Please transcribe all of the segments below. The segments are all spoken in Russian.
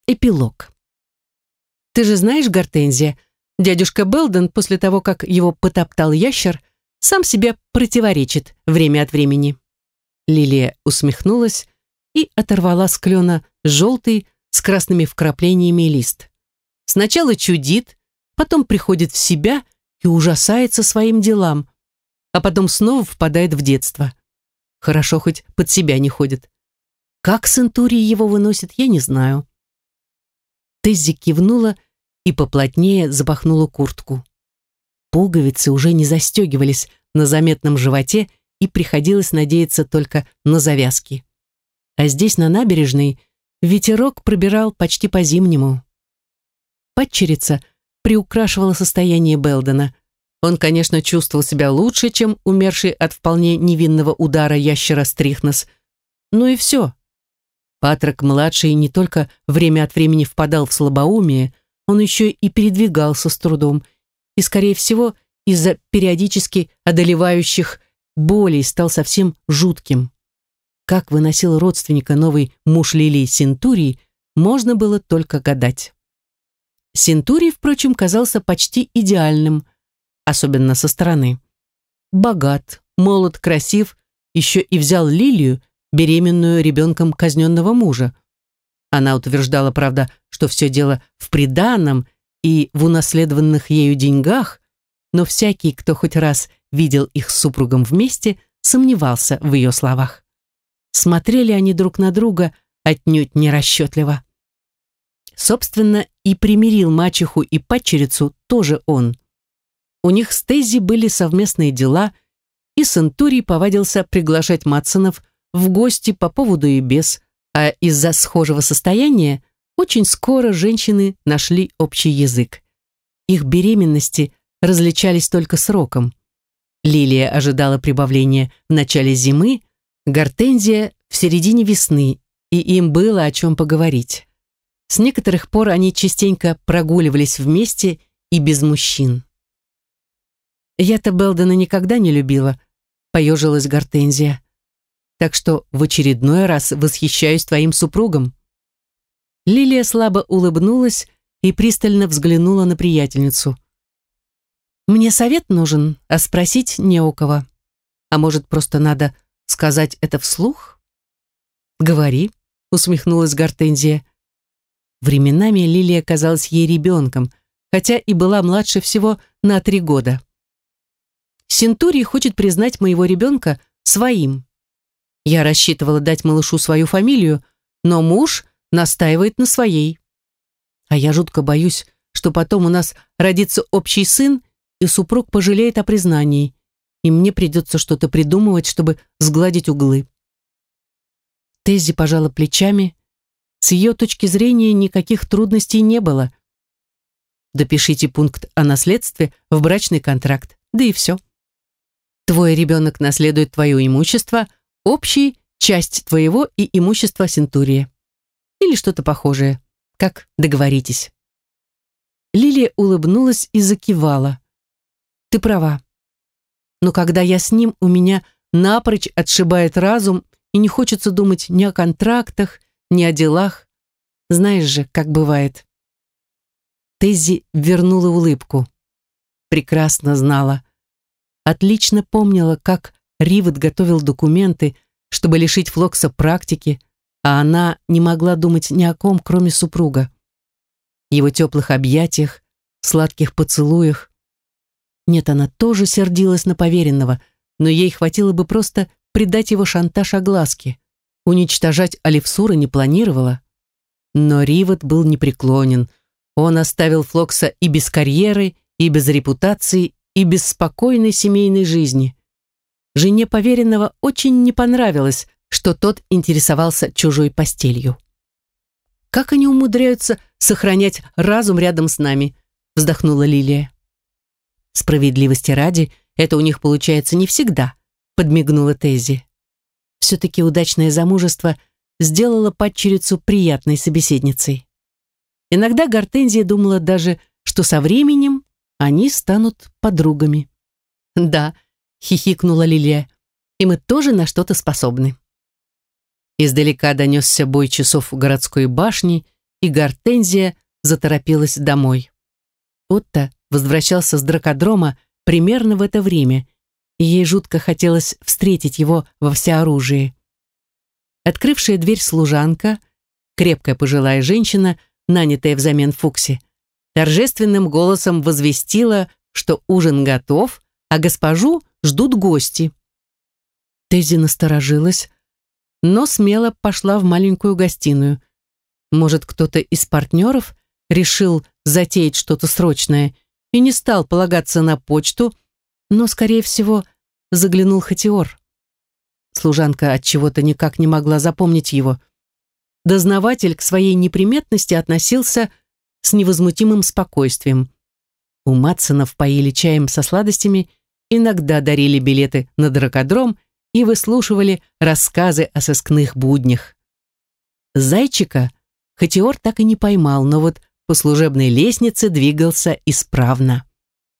Эпилог. Ты же знаешь, Гортензия, дядюшка Белден после того, как его потоптал ящер, сам себе противоречит время от времени. Лилия усмехнулась и оторвала с клена желтый с красными вкраплениями лист. Сначала чудит, потом приходит в себя и ужасается своим делам, а потом снова впадает в детство. Хорошо, хоть под себя не ходит. Как Сентурий его выносит, я не знаю. Теззи кивнула и поплотнее запахнула куртку. Пуговицы уже не застегивались на заметном животе, и приходилось надеяться только на завязки. А здесь, на набережной, ветерок пробирал почти по-зимнему. Падчерица приукрашивала состояние Белдена. Он, конечно, чувствовал себя лучше, чем умерший от вполне невинного удара ящера Стрихнос. Ну и все. Патрок-младший не только время от времени впадал в слабоумие, он еще и передвигался с трудом, и, скорее всего, из-за периодически одолевающих болей стал совсем жутким. Как выносил родственника новый муж Лилии Сентурий, можно было только гадать. Сентурий, впрочем, казался почти идеальным, особенно со стороны. Богат, молод, красив, еще и взял Лилию, беременную ребенком казненного мужа. Она утверждала, правда, что все дело в приданом и в унаследованных ею деньгах, но всякий, кто хоть раз видел их с супругом вместе, сомневался в ее словах. Смотрели они друг на друга отнюдь нерасчетливо. Собственно, и примирил мачеху и падчерицу тоже он. У них с Теззи были совместные дела, и Сентурий повадился приглашать Матсонов в гости по поводу и без, а из-за схожего состояния очень скоро женщины нашли общий язык. Их беременности различались только сроком. Лилия ожидала прибавления в начале зимы, Гортензия в середине весны, и им было о чем поговорить. С некоторых пор они частенько прогуливались вместе и без мужчин. «Я-то Белдена никогда не любила», — поежилась Гортензия. «Так что в очередной раз восхищаюсь твоим супругом». Лилия слабо улыбнулась и пристально взглянула на приятельницу. «Мне совет нужен, а спросить не у кого. А может, просто надо сказать это вслух?» «Говори», — усмехнулась Гортензия. Временами Лилия казалась ей ребенком, хотя и была младше всего на 3 года. «Сентурий хочет признать моего ребенка своим. Я рассчитывала дать малышу свою фамилию, но муж настаивает на своей. А я жутко боюсь, что потом у нас родится общий сын, и супруг пожалеет о признании, и мне придется что-то придумывать, чтобы сгладить углы». Теззи пожала плечами. С ее точки зрения никаких трудностей не было. Допишите пункт о наследстве в брачный контракт, да и все. Твой ребенок наследует твое имущество, общий – часть твоего и имущества Сентурия. Или что-то похожее. Как договоритесь. Лилия улыбнулась и закивала. Ты права. Но когда я с ним, у меня напрочь отшибает разум, и не хочется думать ни о контрактах, ни о делах. Знаешь же, как бывает. Теззи вернула улыбку. Прекрасно знала. Отлично помнила, как Ривет готовил документы, чтобы лишить Флокса практики, а она не могла думать ни о ком, кроме супруга. Его теплых объятиях, сладких поцелуях. Нет, она тоже сердилась на поверенного, но ей хватило бы просто предать его шантаж огласке. Уничтожать Алевсура не планировала. Но Ривет был непреклонен. Он оставил Флокса и без карьеры, и без репутации, и без спокойной семейной жизни. Жене поверенного очень не понравилось, что тот интересовался чужой постелью. «Как они умудряются сохранять разум рядом с нами?» — вздохнула Лилия. «Справедливости ради, это у них получается не всегда», — подмигнула Теззи. Все-таки удачное замужество сделало падчерицу приятной собеседницей. Иногда Гортензия думала даже, что со временем они станут подругами. «Да», — хихикнула Лилия, — «и мы тоже на что-то способны». Издалека донесся бой часов у городской башни, и Гортензия заторопилась домой. Отто возвращался с дракодрома примерно в это время, и ей жутко хотелось встретить его во всеоружии. Открывшая дверь служанка, крепкая пожилая женщина, нанятая взамен Фукси, торжественным голосом возвестила, что ужин готов, а госпожу ждут гости. Теззи насторожилась, но смело пошла в маленькую гостиную. Может, кто-то из партнеров решил затеять что-то срочное и не стал полагаться на почту, но, скорее всего, заглянул Хатиор. Служанка от чего-то никак не могла запомнить его. Дознаватель к своей неприметности относился с невозмутимым спокойствием. У Матсонов поили чаем со сладостями, иногда дарили билеты на дракодром и выслушивали рассказы о сыскных буднях. Зайчика Хатиор так и не поймал, но вот по служебной лестнице двигался исправно.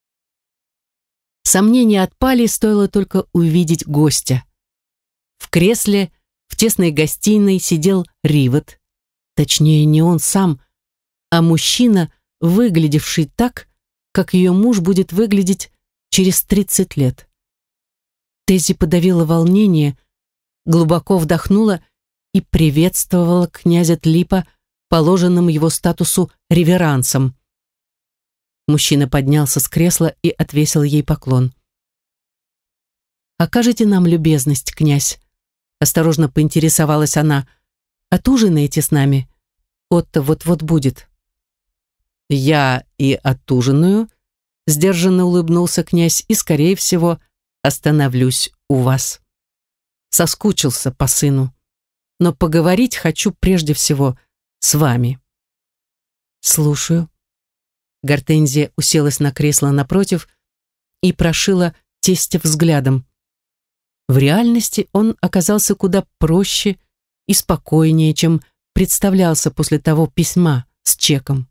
Сомнения отпали, стоило только увидеть гостя. В кресле в тесной гостиной сидел Ривот. Точнее, не он сам, а мужчина, выглядевший так, как ее муж будет выглядеть через 30 лет. Теззи подавила волнение, глубоко вдохнула и приветствовала князя Тлипа положенным его статусу реверансом. Мужчина поднялся с кресла и отвесил ей поклон. «Окажите нам любезность, князь», — осторожно поинтересовалась она. «Отужинаете с нами? Отто вот-вот будет». «Я и отужинаю», — сдержанно улыбнулся князь, «и, скорее всего, остановлюсь у вас. Соскучился по сыну, но поговорить хочу прежде всего с вами». «Слушаю». Гортензия уселась на кресло напротив и прошила тестя взглядом. В реальности он оказался куда проще и спокойнее, чем представлялся после того письма с чеком.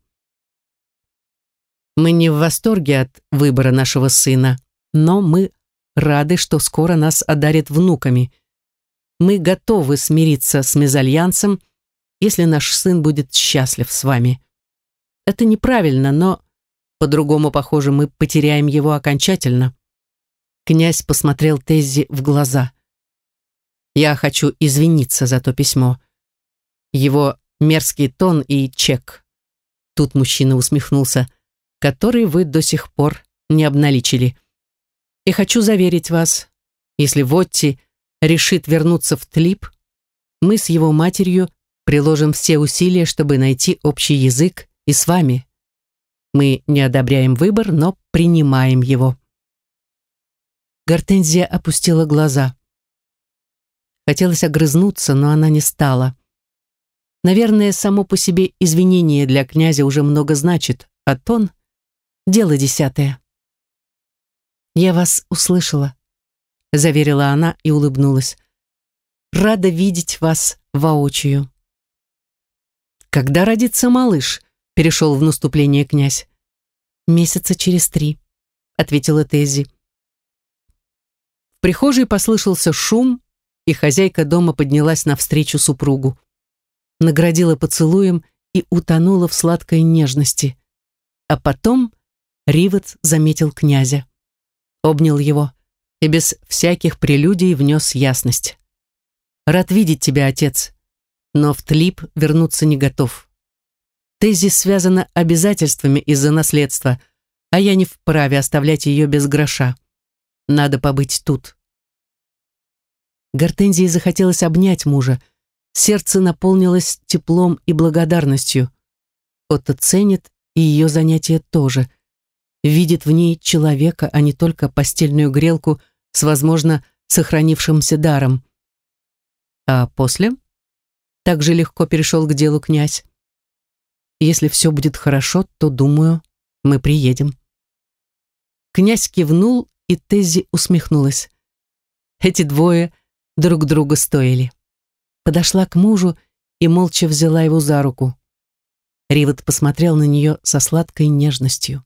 «Мы не в восторге от выбора нашего сына, но мы рады, что скоро нас одарят внуками. Мы готовы смириться с мезальянсом, если наш сын будет счастлив с вами. Это неправильно, но по-другому, похоже, мы потеряем его окончательно». Князь посмотрел Теззи в глаза. «Я хочу извиниться за то письмо. Его мерзкий тон и чек». Тут мужчина усмехнулся, «который вы до сих пор не обналичили. И хочу заверить вас, если Вотти решит вернуться в Тлип, мы с его матерью приложим все усилия, чтобы найти общий язык и с вами. Мы не одобряем выбор, но принимаем его». Гортензия опустила глаза. Хотелось огрызнуться, но она не стала. Наверное, само по себе извинение для князя уже много значит, а тон — дело десятое. «Я вас услышала», — заверила она и улыбнулась. «Рада видеть вас воочию». «Когда родится малыш?» — перешел в наступление князь. «Месяца через 3», — ответила Теззи. В прихожей послышался шум, и хозяйка дома поднялась навстречу супругу. Наградила поцелуем и утонула в сладкой нежности. А потом Ривот заметил князя. Обнял его и без всяких прелюдий внес ясность. «Рад видеть тебя, отец, но в Тлип вернуться не готов. Теззи связана обязательствами из-за наследства, а я не вправе оставлять ее без гроша. Надо побыть тут». Гортензии захотелось обнять мужа. Сердце наполнилось теплом и благодарностью. Отто ценит и ее занятия тоже. Видит в ней человека, а не только постельную грелку с, возможно, сохранившимся даром. А после так же легко перешел к делу князь. «Если все будет хорошо, то, думаю, мы приедем». Князь кивнул, и Теззи усмехнулась. Эти двое друг друга стоили. Подошла к мужу и молча взяла его за руку. Ривот посмотрел на нее со сладкой нежностью.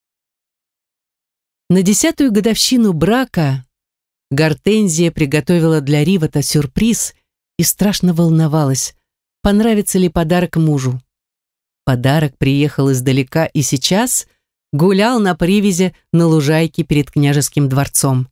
На 10-ю годовщину брака Гортензия приготовила для Ривота сюрприз и страшно волновалась, понравится ли подарок мужу. Подарок приехал издалека и сейчас гулял на привязи на лужайке перед княжеским дворцом.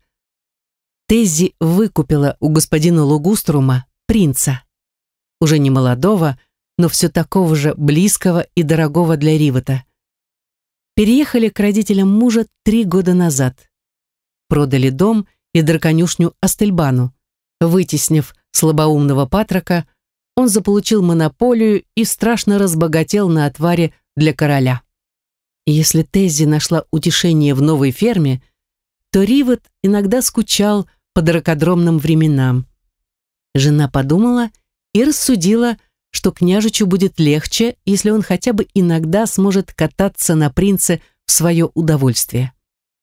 Теззи выкупила у господина Лугуструма принца, уже не молодого, но все такого же близкого и дорогого для Ривота. Переехали к родителям мужа 3 года назад. Продали дом и драконюшню Астельбану. Вытеснив слабоумного Патрока, он заполучил монополию и страшно разбогател на отваре для короля. Если Теззи нашла утешение в новой ферме, то Ривот иногда скучал по дракодромным временам. Жена подумала и рассудила, что княжичу будет легче, если он хотя бы иногда сможет кататься на принце в свое удовольствие.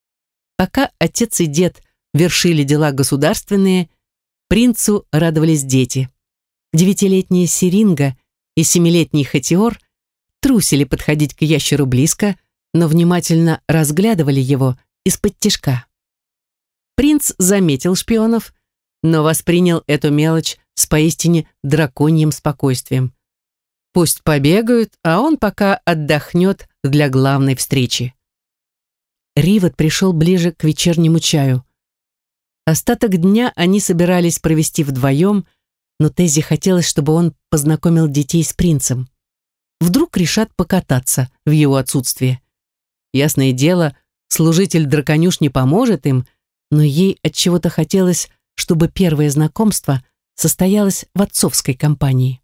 Пока отец и дед вершили дела государственные, принцу радовались дети. 9-летняя Сиринга и 7-летний Хатиор трусили подходить к ящеру близко, но внимательно разглядывали его из-под тишка. Принц заметил шпионов, но воспринял эту мелочь с поистине драконьим спокойствием. Пусть побегают, а он пока отдохнет для главной встречи. Ривот пришел ближе к вечернему чаю. Остаток дня они собирались провести вдвоем, но Теззи хотелось, чтобы он познакомил детей с принцем. Вдруг решат покататься в его отсутствие. Ясное дело, служитель драконюшни поможет им, но ей отчего-то хотелось, чтобы первое знакомство состоялось в отцовской компании.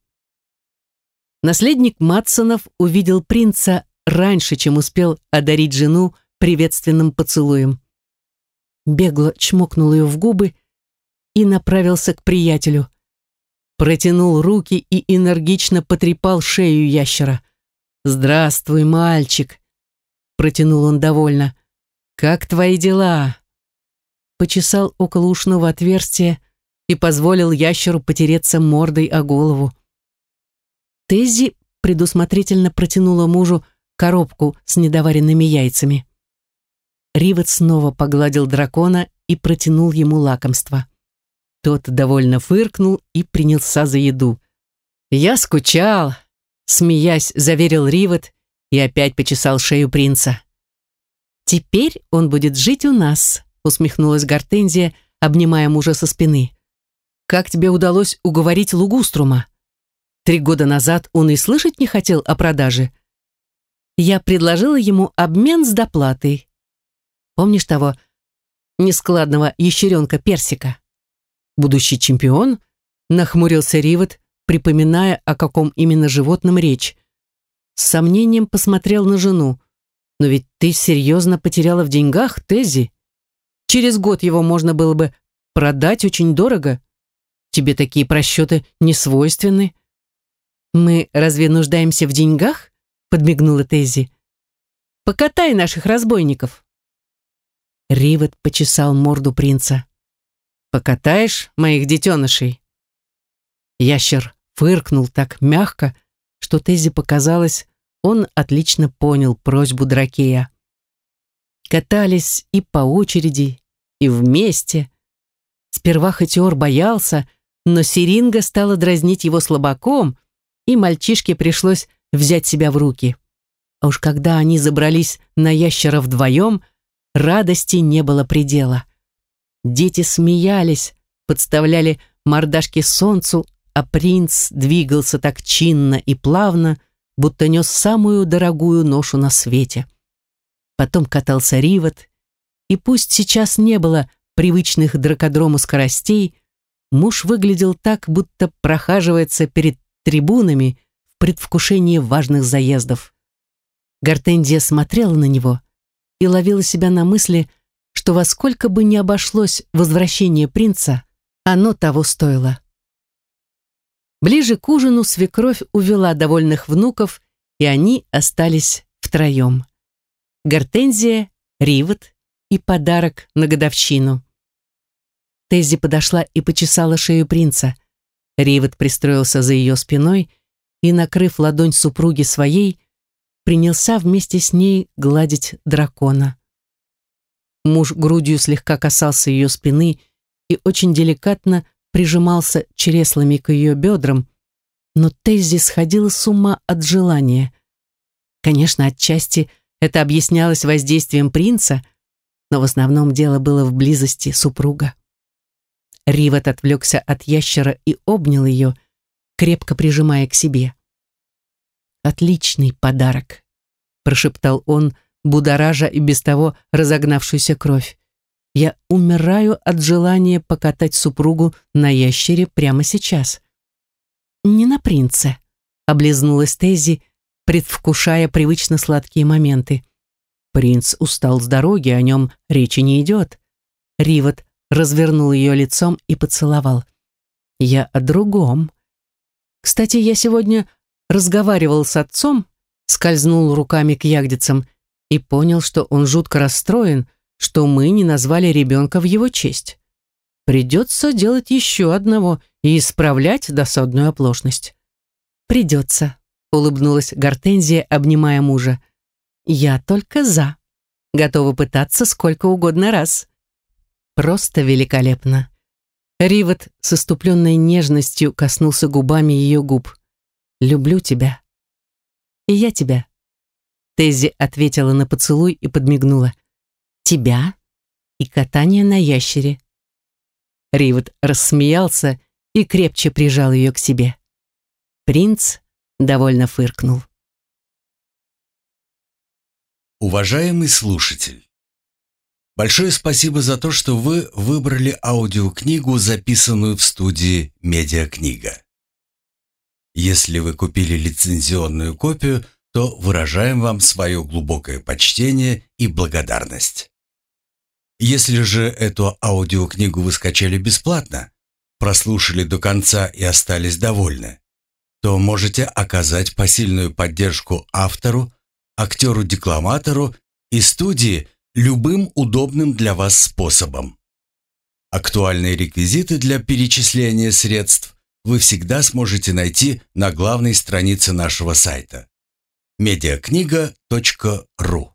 Наследник Матсонов увидел принца раньше, чем успел одарить жену приветственным поцелуем. Бегло чмокнул ее в губы и направился к приятелю. Протянул руки и энергично потрепал шею ящера. «Здравствуй, мальчик!» Протянул он довольно. «Как твои дела?» Почесал около ушного отверстия и позволил ящеру потереться мордой о голову. Теззи предусмотрительно протянула мужу коробку с недоваренными яйцами. Ривот снова погладил дракона и протянул ему лакомство. Тот довольно фыркнул и принялся за еду. «Я скучал», — смеясь, заверил Ривот и опять почесал шею принца. «Теперь он будет жить у нас», — усмехнулась Гортензия, обнимая мужа со спины. «Как тебе удалось уговорить Лугуструма? 3 года назад он и слышать не хотел о продаже. Я предложила ему обмен с доплатой. Помнишь того нескладного ящеренка Персика?» «Будущий чемпион?» — нахмурился Ривот, припоминая, о каком именно животном речь. С сомнением посмотрел на жену. «Но ведь ты серьезно потеряла в деньгах, Теззи. Через год его можно было бы продать очень дорого. Тебе такие просчеты не свойственны». «Мы разве нуждаемся в деньгах?» — подмигнула Теззи. «Покатай наших разбойников». Ривот почесал морду принца. «Покатаешь моих детенышей?» Ящер фыркнул так мягко, что Теззи показалось, он отлично понял просьбу Дракея. Катались и по очереди, и вместе. Сперва Хатиор боялся, но Сиринга стала дразнить его слабаком, и мальчишке пришлось взять себя в руки. А уж когда они забрались на ящера вдвоем, радости не было предела. Дети смеялись, подставляли мордашки солнцу, а принц двигался так чинно и плавно, будто нес самую дорогую ношу на свете. Потом катался Ривот, и пусть сейчас не было привычных дракодрому скоростей, муж выглядел так, будто прохаживается перед трибунами в предвкушении важных заездов. Гортензия смотрела на него и ловила себя на мысли, что во сколько бы ни обошлось возвращение принца, оно того стоило. Ближе к ужину свекровь увела довольных внуков, и они остались втроем. Гортензия, Ривот и подарок на годовщину. Теззи подошла и почесала шею принца. Ривот пристроился за ее спиной и, накрыв ладонь супруги своей, принялся вместе с ней гладить дракона. Муж грудью слегка касался ее спины и очень деликатно прижимался чреслами к ее бедрам, но Теззи сходила с ума от желания. Конечно, отчасти это объяснялось воздействием принца, но в основном дело было в близости супруга. Риват отвлекся от ящера и обнял ее, крепко прижимая к себе. «Отличный подарок», — прошептал он, будоража и без того разогнавшуюся кровь. «Я умираю от желания покатать супругу на ящере прямо сейчас». «Не на принце», — облизнулась Тейзи, предвкушая привычно сладкие моменты. «Принц устал с дороги, о нем речи не идет». Риват развернул ее лицом и поцеловал. «Я о другом. Кстати, я сегодня разговаривал с отцом», скользнул руками к ягодицам и понял, что он жутко расстроен, что мы не назвали ребенка в его честь. Придется делать еще одного и исправлять досадную оплошность. «Придется», — улыбнулась Гортензия, обнимая мужа. «Я только за. Готова пытаться сколько угодно раз». «Просто великолепно». Риват с иступленной нежностью коснулся губами ее губ. «Люблю тебя». «И я тебя». Тейзи ответила на поцелуй и подмигнула. «Тебя и катание на ящере». Риват рассмеялся и крепче прижал ее к себе. Принц довольно фыркнул. Уважаемый слушатель, большое спасибо за то, что вы выбрали аудиокнигу, записанную в студии «Медиакнига». Если вы купили лицензионную копию, то выражаем вам свое глубокое почтение и благодарность. Если же эту аудиокнигу вы скачали бесплатно, прослушали до конца и остались довольны, то можете оказать посильную поддержку автору, актеру-декламатору и студии любым удобным для вас способом. Актуальные реквизиты для перечисления средств вы всегда сможете найти на главной странице нашего сайта mediakniga.ru.